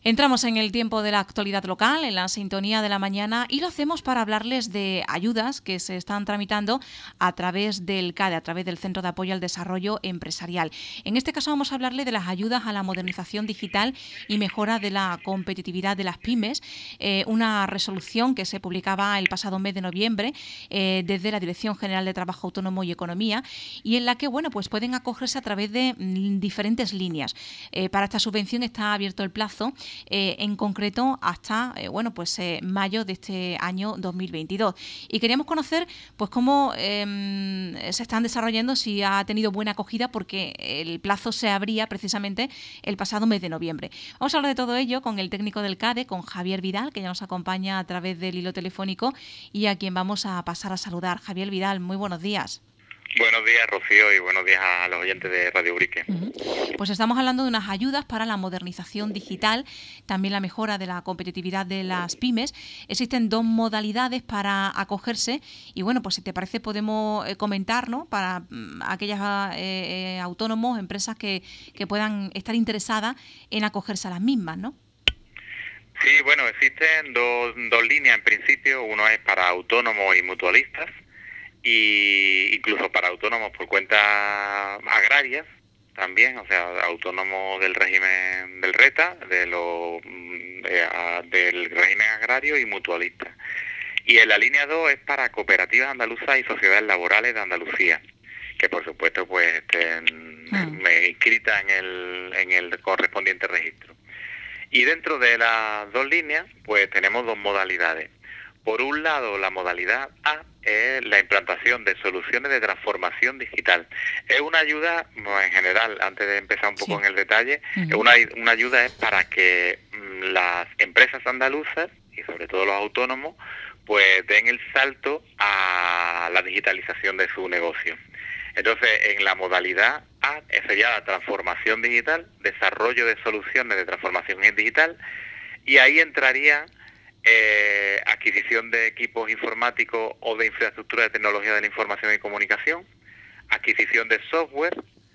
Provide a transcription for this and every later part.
Entramos en el tiempo de la actualidad local, en la sintonía de la mañana, y lo hacemos para hablarles de ayudas que se están tramitando a través del CADE, a través del Centro de Apoyo al Desarrollo Empresarial. En este caso vamos a hablarle de las ayudas a la modernización digital y mejora de la competitividad de las pymes, una resolución que se publicaba el pasado mes de noviembre desde la Dirección General de Trabajo Autónomo y Economía, y en la que pues pueden acogerse a través de diferentes líneas. Para esta subvención está abierto el plazo, en concreto hasta mayo de este año 2022. Y queríamos conocer pues cómo se están desarrollando, si ha tenido buena acogida, porque el plazo se abría precisamente el pasado mes de noviembre. Vamos a hablar de todo ello con el técnico del CADE, con Javier Vidal, que ya nos acompaña a través del hilo telefónico y a quien vamos a pasar a saludar. Javier Vidal, muy buenos días. Buenos días, Rocío, y buenos días a los oyentes de Radio Ubrique. Pues estamos hablando de unas ayudas para la modernización digital, también la mejora de la competitividad de las pymes. Existen dos modalidades para acogerse y pues si te parece podemos comentar, ¿no?, para aquellas autónomos, empresas que puedan estar interesadas en acogerse a las mismas, ¿no? Sí, existen dos líneas en principio. Uno es para autónomos y mutualistas, y incluso para autónomos por cuenta agrarias también, o sea, autónomos del régimen del RETA, del régimen agrario, y mutualistas. Y en la línea 2 es para cooperativas andaluzas y sociedades laborales de Andalucía, que por supuesto pues estén inscritas en el correspondiente registro. Y dentro de las dos líneas pues tenemos dos modalidades. Por un lado, la modalidad A es la implantación de soluciones de transformación digital. Es una ayuda, en general, antes de empezar un poco en el detalle, una ayuda es para que las empresas andaluzas, y sobre todo los autónomos, pues den el salto a la digitalización de su negocio. Entonces, en la modalidad A sería la transformación digital, desarrollo de soluciones de transformación digital, y ahí entraría adquisición de equipos informáticos o de infraestructura de tecnología de la información y comunicación, adquisición de software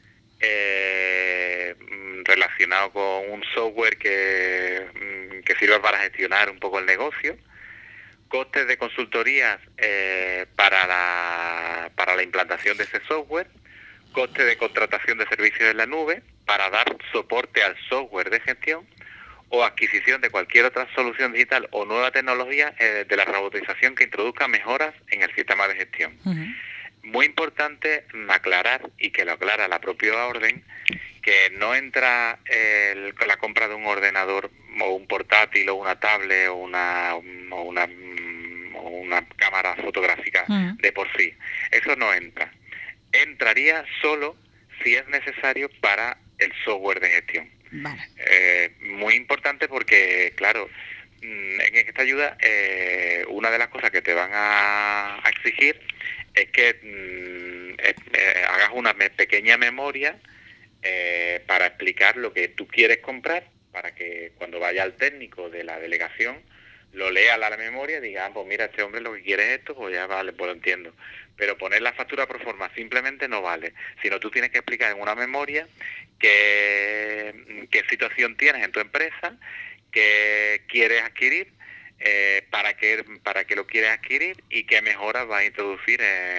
relacionado con un software que sirva para gestionar un poco el negocio, costes de consultorías para la implantación de ese software, coste de contratación de servicios en la nube para dar soporte al software de gestión, o adquisición de cualquier otra solución digital o nueva tecnología de la robotización que introduzca mejoras en el sistema de gestión. Muy importante aclarar, y que lo aclara la propia orden, que no entra la compra de un ordenador o un portátil o una tablet o una cámara fotográfica de por sí. Eso no entra. Entraría solo si es necesario para el software de gestión. Vale. Muy importante porque, claro, en esta ayuda una de las cosas que te van a exigir es que hagas una pequeña memoria para explicar lo que tú quieres comprar, para que cuando vaya al técnico de la delegación lo lea a la memoria y diga, pues mira, este hombre lo que quiere es esto, pues ya vale, pues lo entiendo. Pero poner la factura pro forma simplemente no vale, sino tú tienes que explicar en una memoria qué situación tienes en tu empresa, qué quieres adquirir, para qué lo quieres adquirir y qué mejoras vas a introducir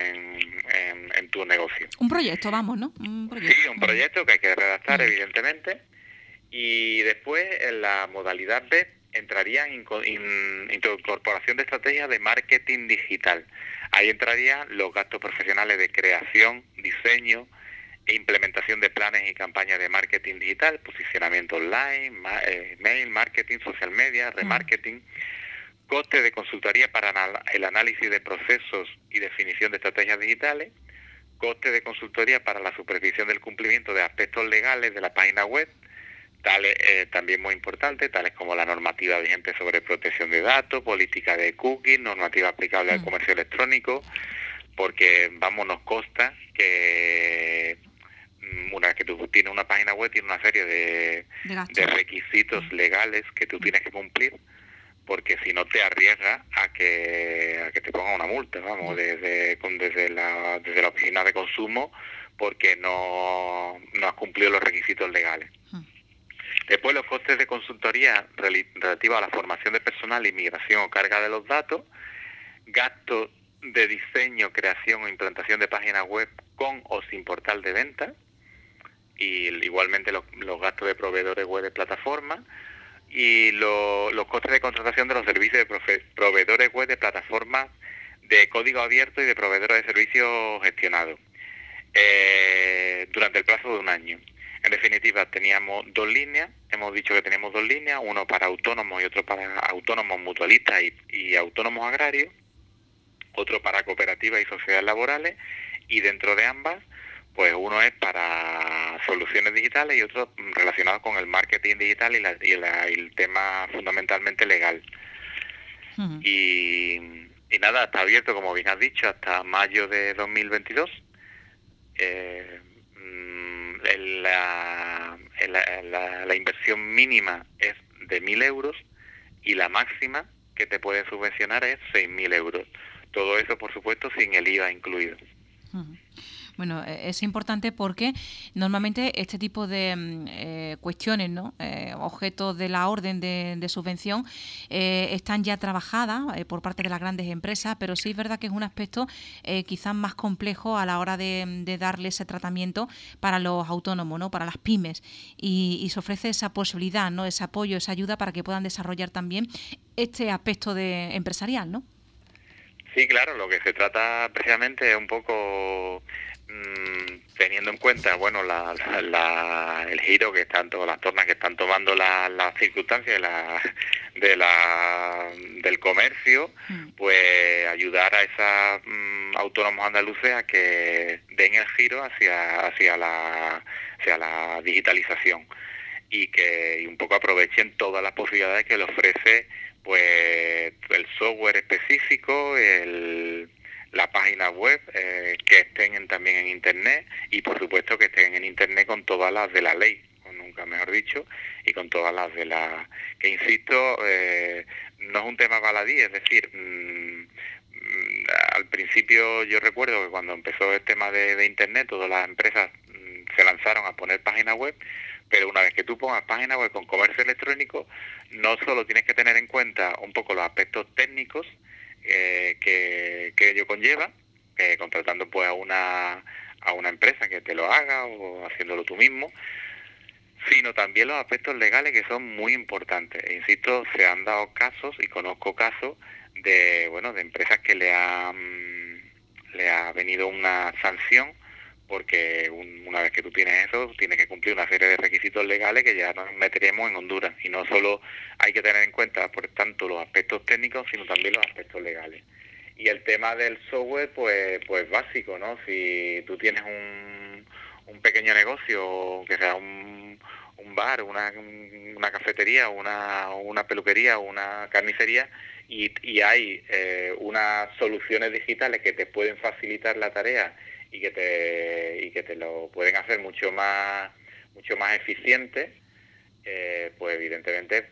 en tu negocio. Un proyecto, vamos, ¿no? Un proyecto. Sí, un proyecto que hay que redactar, evidentemente. Y después, en la modalidad B, entraría incorporación de estrategias de marketing digital. Ahí entrarían los gastos profesionales de creación, diseño e implementación de planes y campañas de marketing digital, posicionamiento online, mail, marketing, social media, remarketing, costes de consultoría para el análisis de procesos y definición de estrategias digitales, costes de consultoría para la supervisión del cumplimiento de aspectos legales de la página web, tales también muy importantes, tales como la normativa vigente sobre protección de datos, política de cookies, normativa aplicable al comercio electrónico, porque nos consta que una vez que tú tienes una página web, tiene una serie de requisitos legales que tú tienes que cumplir, porque si no te arriesgas a que te pongan una multa, desde la oficina de consumo, porque no has cumplido los requisitos legales. Después los costes de consultoría relativos a la formación de personal, inmigración o carga de los datos, gastos de diseño, creación o implantación de páginas web con o sin portal de venta, y igualmente los gastos de proveedores web de plataforma, y los costes de contratación de los servicios de proveedores web de plataformas de código abierto y de proveedores de servicios gestionados durante el plazo de un año. En definitiva, teníamos dos líneas, hemos dicho que teníamos dos líneas, uno para autónomos y otro para autónomos mutualistas y autónomos agrarios, otro para cooperativas y sociedades laborales, y dentro de ambas, pues uno es para soluciones digitales y otro relacionado con el marketing digital y el tema fundamentalmente legal. Ujú. Y nada, está abierto, como bien has dicho, hasta mayo de 2022. La inversión mínima es de 1.000 euros y la máxima que te pueden subvencionar es 6.000 euros. Todo eso, por supuesto, sin el IVA incluido. Ujú. Bueno, es importante porque normalmente este tipo de cuestiones, ¿no? Objetos de la orden de subvención, están ya trabajadas por parte de las grandes empresas, pero sí es verdad que es un aspecto quizás más complejo a la hora de darle ese tratamiento para los autónomos, ¿no? Para las pymes, y se ofrece esa posibilidad, ¿no? Ese apoyo, esa ayuda para que puedan desarrollar también este aspecto empresarial, ¿no? Sí, claro, lo que se trata precisamente es un poco teniendo en cuenta, bueno, el giro que están, las tornas que están tomando las circunstancias del comercio, pues ayudar a esas autónomos andaluces a que den el giro hacia la digitalización y un poco aprovechen todas las posibilidades que le ofrece pues el software específico, la página web, que estén también en internet, y por supuesto que estén en internet con todas las de la ley, o nunca mejor dicho, y con todas las de la que, insisto, no es un tema baladí, es decir, al principio yo recuerdo que cuando empezó el tema de internet, todas las empresas se lanzaron a poner páginas web, pero una vez que tú pongas página web con comercio electrónico, no solo tienes que tener en cuenta un poco los aspectos técnicos que ello conlleva, contratando pues a una empresa que te lo haga o haciéndolo tú mismo, sino también los aspectos legales, que son muy importantes. E insisto, se han dado casos, y conozco casos de empresas que le ha venido una sanción, porque una vez que tú tienes eso, tienes que cumplir una serie de requisitos legales que ya nos meteremos en Honduras. Y no solo hay que tener en cuenta, por tanto, los aspectos técnicos, sino también los aspectos legales. Y el tema del software, pues básico, ¿no? Si tú tienes un pequeño negocio, que sea un bar, una cafetería, una peluquería, una carnicería, y hay unas soluciones digitales que te pueden facilitar la tarea y que te lo pueden hacer mucho más eficiente, pues evidentemente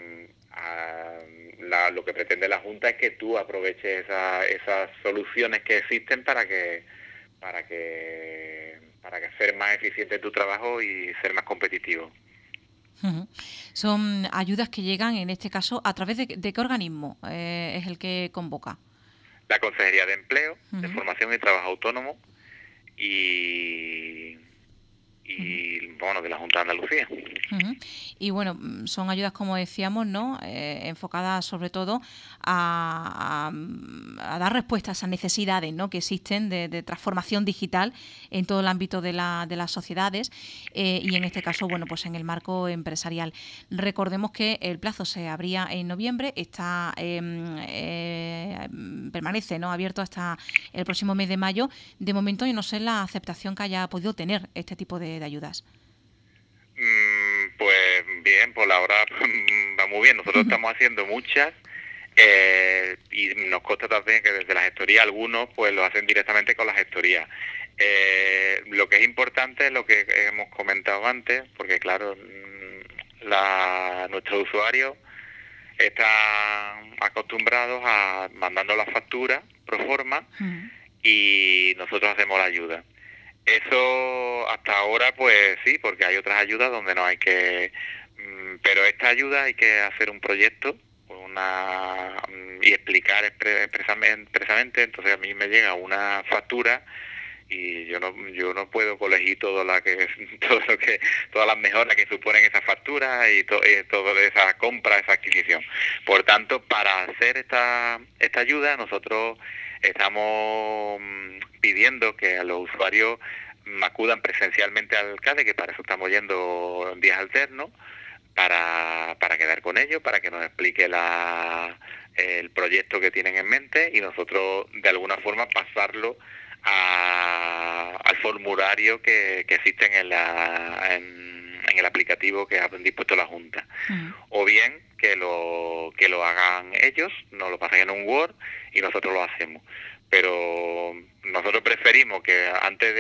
lo que pretende la Junta es que tú aproveches esas soluciones que existen para que ser más eficiente tu trabajo y ser más competitivo. Uh-huh. Son ayudas que llegan, en este caso, ¿a través de qué organismo es el que convoca? La Consejería de Empleo, Uh-huh. de Formación y Trabajo Autónomo y bueno, de la Junta de Andalucía. Uh-huh. Y bueno, son ayudas, como decíamos, ¿no? Enfocadas sobre todo a dar respuesta a esas necesidades, ¿no? Que existen de transformación digital en todo el ámbito de las sociedades, y en este caso, bueno, pues en el marco empresarial. Recordemos que el plazo se abría en noviembre, permanece, ¿no? Abierto hasta el próximo mes de mayo. De momento yo no sé la aceptación que haya podido tener este tipo de ayudas. Pues bien, por la hora va muy bien. Nosotros estamos haciendo muchas, y nos consta también que desde la gestoría algunos pues lo hacen directamente con la gestoría. Lo que es importante es lo que hemos comentado antes, porque claro, nuestros usuarios están acostumbrados a mandando la factura pro forma, y nosotros hacemos la ayuda. Eso hasta ahora pues sí, porque hay otras ayudas donde no hay que Pero esta ayuda hay que hacer un proyecto y explicar expresamente, entonces a mí me llega una factura y yo no puedo colegir todas las mejoras que suponen esa factura y toda esa compra, esa adquisición. Por tanto, para hacer esta ayuda, nosotros estamos pidiendo que a los usuarios acudan presencialmente al CADE, que para eso estamos yendo en días alternos, para quedar con ellos, para que nos explique el proyecto que tienen en mente y nosotros de alguna forma pasarlo al formulario que existe en el aplicativo que ha dispuesto la Junta. O bien que lo hagan ellos, nos lo pasen en un Word y nosotros lo hacemos. Pero nosotros preferimos que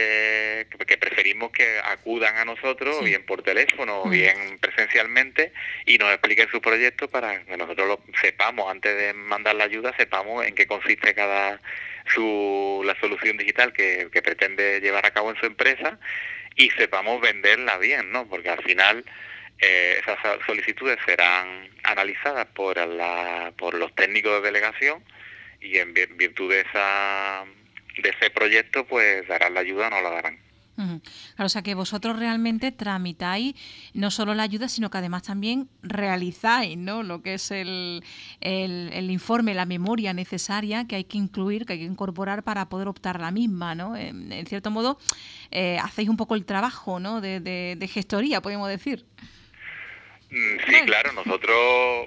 acudan a nosotros, sí, bien por teléfono o bien presencialmente, y nos expliquen su proyecto para que nosotros lo sepamos, antes de mandar la ayuda, sepamos en qué consiste la solución digital que pretende llevar a cabo en su empresa y sepamos venderla bien, ¿no? Porque al final esas solicitudes serán analizadas por los técnicos de delegación y en virtud de ese proyecto pues darán la ayuda o no la darán. Claro, o sea que vosotros realmente tramitáis no solo la ayuda, sino que además también realizáis, ¿no?, lo que es el informe, la memoria necesaria que hay que incluir, que hay que incorporar para poder optar a la misma, ¿no? En cierto modo, hacéis un poco el trabajo, ¿no?, de gestoría, podemos decir. Sí, bueno, claro, nosotros,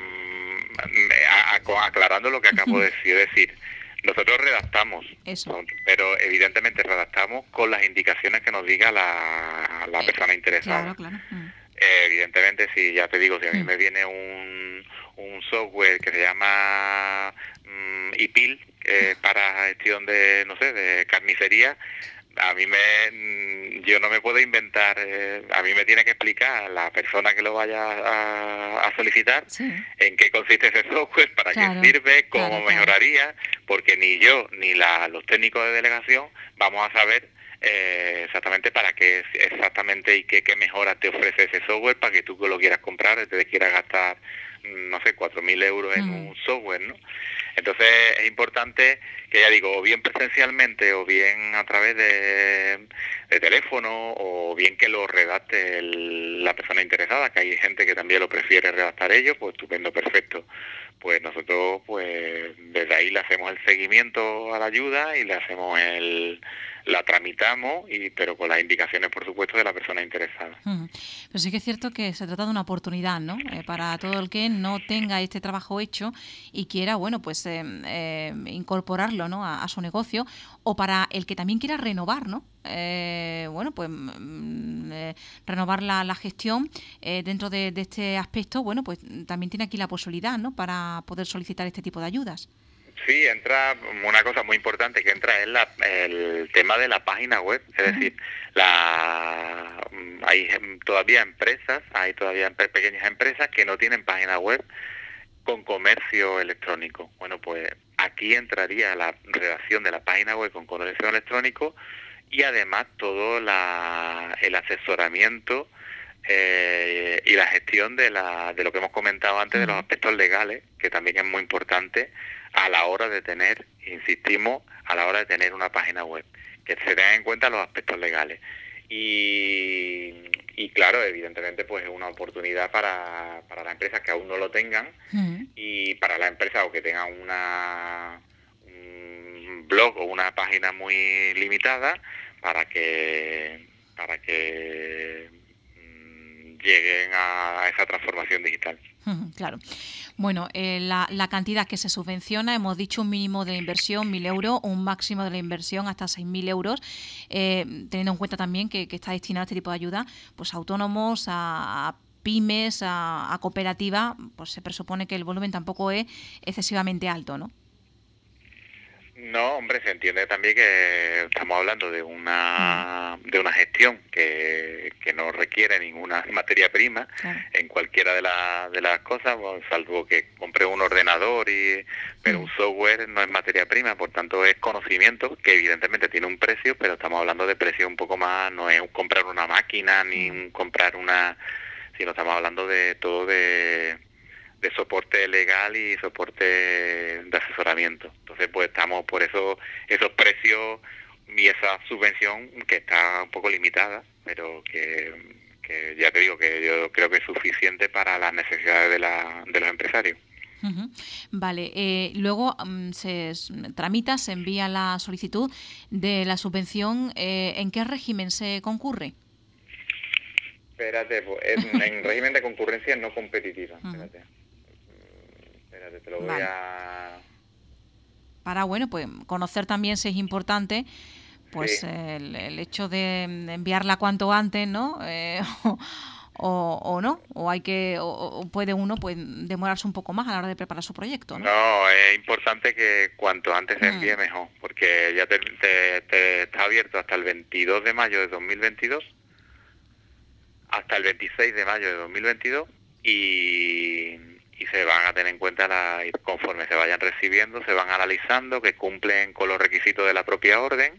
aclarando lo que acabo de decir, nosotros redactamos, pero evidentemente redactamos con las indicaciones que nos diga la persona interesada. Claro. Evidentemente, si ya te digo, si a mí me viene un software que se llama IPIL para gestión de carnicería, yo no me puedo inventar, a mí me tiene que explicar la persona que lo vaya a solicitar, sí, en qué consiste ese software, para qué sirve, cómo mejoraría, porque ni yo ni los técnicos de delegación vamos a saber exactamente para qué exactamente y qué mejoras te ofrece ese software para que tú lo quieras comprar, te quieras gastar, no sé, 4.000 euros en un software, ¿no? Entonces es importante que, ya digo, o bien presencialmente o bien a través de teléfono o bien que lo redacte la persona interesada, que hay gente que también lo prefiere redactar ellos, pues estupendo, perfecto. Pues nosotros pues desde ahí le hacemos el seguimiento a la ayuda y le hacemos la tramitamos, pero con las indicaciones, por supuesto, de la persona interesada. Pero sí que es cierto que se trata de una oportunidad, ¿no? Para todo el que no tenga este trabajo hecho y quiera, bueno, pues incorporarlo, ¿no?, a su negocio, o para el que también quiera renovar, ¿no? Renovar la gestión dentro de este aspecto, bueno, pues también tiene aquí la posibilidad, ¿no?, para poder solicitar este tipo de ayudas. Sí, entra una cosa muy importante que entra es el tema de la página web, es decir, hay todavía pequeñas empresas que no tienen página web con comercio electrónico. Bueno, pues aquí entraría la redacción de la página web con comercio electrónico y además todo el asesoramiento y la gestión de lo que hemos comentado antes, de los aspectos legales, que también es muy importante a la hora de tener, insistimos, a la hora de tener una página web, que se tengan en cuenta los aspectos legales. Y claro, evidentemente pues es una oportunidad para las empresas que aún no lo tengan y para las empresas o que tengan un blog o una página muy limitada para que lleguen a esa transformación digital. Claro. Bueno, la cantidad que se subvenciona, hemos dicho un mínimo de inversión 1.000 euros, un máximo de la inversión hasta 6.000 euros, teniendo en cuenta también que está destinado a este tipo de ayuda pues a autónomos, a pymes, a cooperativas, pues se presupone que el volumen tampoco es excesivamente alto, ¿no? No, hombre, se entiende también que estamos hablando de una gestión que no requiere ninguna materia prima, claro, en cualquiera de las cosas, bueno, salvo que compre un ordenador, pero un software no es materia prima, por tanto es conocimiento que evidentemente tiene un precio, pero estamos hablando de precios un poco más, no es comprar una máquina ni comprar sino estamos hablando de todo de soporte legal y soporte de asesoramiento. Entonces, pues estamos por eso, esos precios y esa subvención que está un poco limitada, pero que ya te digo que yo creo que es suficiente para las necesidades de los empresarios. Uh-huh. Vale, luego tramita, se envía la solicitud de la subvención. ¿En qué régimen se concurre? Espérate, pues, en régimen de concurrencia no competitiva. Espérate, te lo voy a... Para, bueno, pues conocer también si es importante, pues sí. el hecho de enviarla cuanto antes, ¿no? O no, o puede uno pues demorarse un poco más a la hora de preparar su proyecto, ¿no? No, es importante que cuanto antes se envíe mejor, porque ya te está abierto hasta el 22 de mayo de 2022, hasta el 26 de mayo de 2022, y se van a tener en cuenta, conforme se vayan recibiendo, se van analizando que cumplen con los requisitos de la propia orden,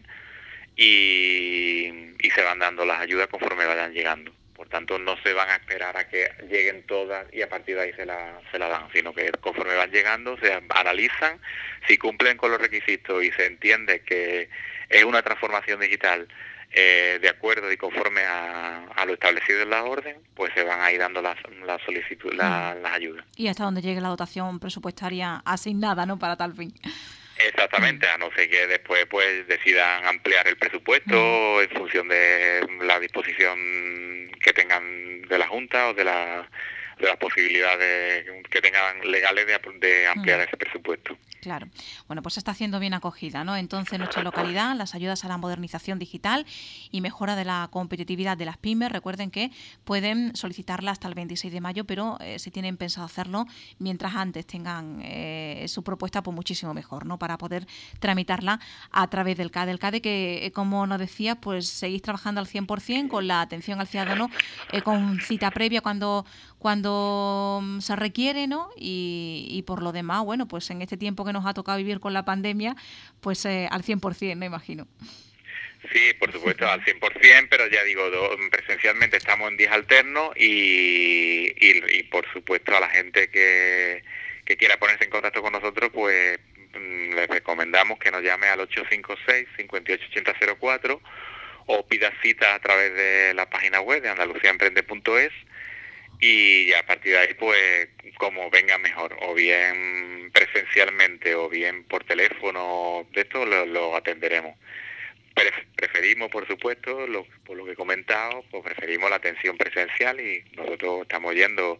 y se van dando las ayudas conforme vayan llegando. Por tanto, no se van a esperar a que lleguen todas y a partir de ahí se la dan, sino que conforme van llegando se analizan, si cumplen con los requisitos y se entiende que es una transformación digital de acuerdo y conforme a lo establecido en la orden, pues se van a ir dando las ayudas. Y hasta donde llegue la dotación presupuestaria asignada, ¿no?, para tal fin. Exactamente, a no ser que después pues decidan ampliar el presupuesto en función de la disposición que tengan de la Junta o de las posibilidades que tengan legales de ampliar ese presupuesto. Claro. Bueno, pues está siendo bien acogida, ¿no? Entonces, en nuestra localidad, las ayudas a la modernización digital y mejora de la competitividad de las pymes, recuerden que pueden solicitarla hasta el 26 de mayo, pero si tienen pensado hacerlo, mientras antes tengan su propuesta, pues muchísimo mejor, ¿no?, para poder tramitarla a través del CADE. El CADE que, como nos decía, pues seguís trabajando al 100% con la atención al ciudadano, con cita previa cuando se requiere, ¿no? Y por lo demás, bueno, pues en este tiempo que nos ha tocado vivir con la pandemia, pues al 100%, me imagino. Sí, por supuesto, al 100%, pero ya digo, presencialmente estamos en días alternos y por supuesto a la gente que quiera ponerse en contacto con nosotros, pues les recomendamos que nos llame al 856-588004 o pida cita a través de la página web de andaluciaemprende.es. Y a partir de ahí, pues, como venga mejor, o bien presencialmente o bien por teléfono, de esto lo atenderemos. Preferimos, por supuesto, por lo que he comentado, pues preferimos la atención presencial y nosotros estamos yendo,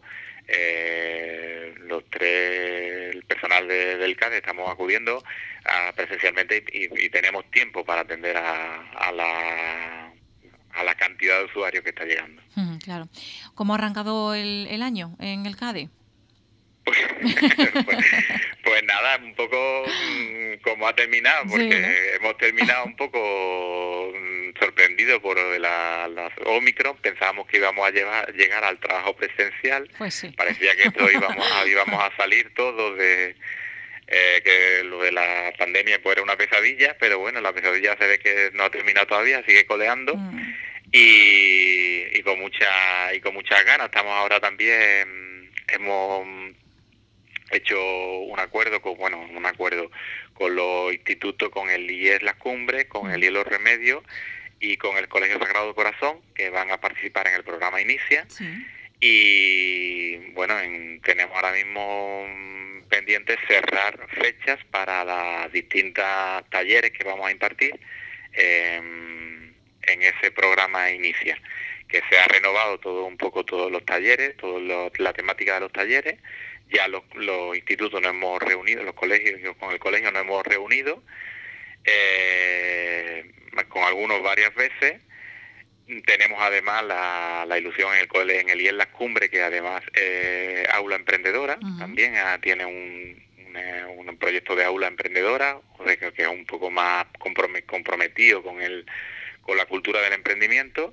el personal del CADE, estamos acudiendo presencialmente y tenemos tiempo para atender a la cantidad de usuarios que está llegando. Claro. ¿Cómo ha arrancado el año en el CADE? Pues nada, un poco como ha terminado, porque sí, ¿no? Hemos terminado un poco sorprendidos por la Omicron. Pensábamos que íbamos a llegar al trabajo presencial. Pues sí. Parecía que esto íbamos a salir todos que lo de la pandemia pues era una pesadilla, pero bueno, la pesadilla se ve que no ha terminado todavía, sigue coleando. Y con muchas ganas. Estamos ahora también, hemos hecho un acuerdo con los institutos, con el IES Las Cumbres, con el IES Los Remedios y con el Colegio Sagrado Corazón, que van a participar en el programa Inicia. Sí. Y bueno, tenemos ahora mismo pendientes cerrar fechas para las distintas talleres que vamos a impartir en ese programa Inicia, que se ha renovado todos los talleres, la temática de los talleres. Ya los institutos nos hemos reunido, con el colegio nos hemos reunido, con algunos varias veces. Tenemos además la ilusión en el IES Las Cumbres, que además aula emprendedora, también tiene un proyecto de aula emprendedora, que es un poco más comprometido con la cultura del emprendimiento,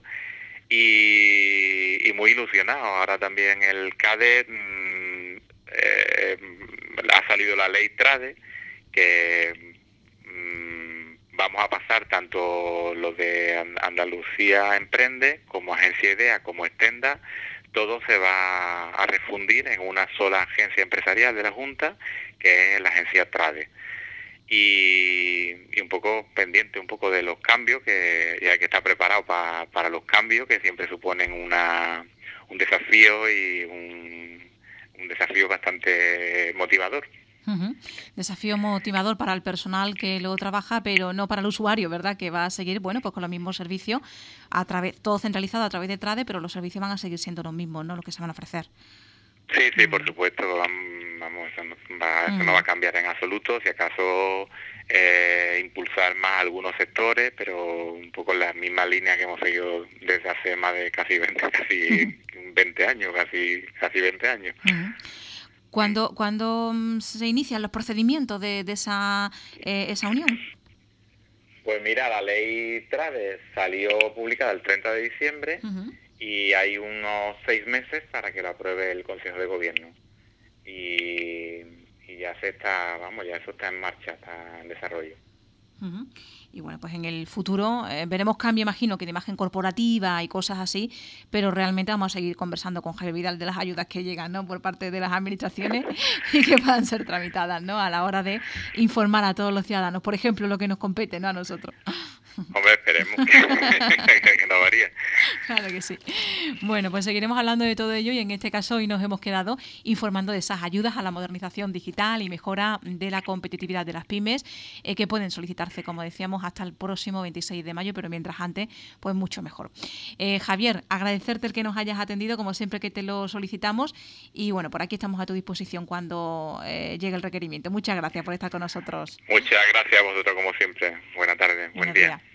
y muy ilusionado. Ahora también el CADE ha salido la ley TRADE, que vamos a pasar tanto los de Andalucía Emprende como Agencia IDEA como Extenda, todo se va a refundir en una sola agencia empresarial de la Junta, que es la agencia Trade. Y un poco pendiente un poco de los cambios, que ya que está preparado para los cambios, que siempre suponen un desafío y un desafío bastante motivador. Uh-huh. Desafío motivador para el personal que luego trabaja, pero no para el usuario, ¿verdad? Que va a seguir, bueno, pues con los mismos servicios, todo centralizado a través de Trade, pero los servicios van a seguir siendo los mismos, ¿no? Lo que se van a ofrecer. Sí, por supuesto, vamos, eso no va a cambiar en absoluto, si acaso impulsar más algunos sectores, pero un poco en la misma línea que hemos seguido desde hace más de casi 20 años, casi 20 años. Uh-huh. ¿Cuándo se inician los procedimientos de esa unión? Pues mira, la ley Trade salió publicada el 30 de diciembre uh-huh. y hay unos 6 meses para que lo apruebe el Consejo de Gobierno. Y ya eso está en marcha, está en desarrollo. Uh-huh. Y bueno, pues en el futuro veremos cambio, imagino, que de imagen corporativa y cosas así, pero realmente vamos a seguir conversando con Javier Vidal de las ayudas que llegan, ¿no?, por parte de las administraciones y que puedan ser tramitadas, ¿no?, a la hora de informar a todos los ciudadanos, por ejemplo, lo que nos compete, ¿no?, a nosotros. Hombre, esperemos que no varía. Claro que sí. Bueno, pues seguiremos hablando de todo ello y en este caso hoy nos hemos quedado informando de esas ayudas a la modernización digital y mejora de la competitividad de las pymes que pueden solicitarse, como decíamos, hasta el próximo 26 de mayo, pero mientras antes, pues mucho mejor. Javier, agradecerte el que nos hayas atendido, como siempre que te lo solicitamos, y bueno, por aquí estamos a tu disposición cuando llegue el requerimiento. Muchas gracias por estar con nosotros. Muchas gracias a vosotros, como siempre. Buenas tardes, buen día.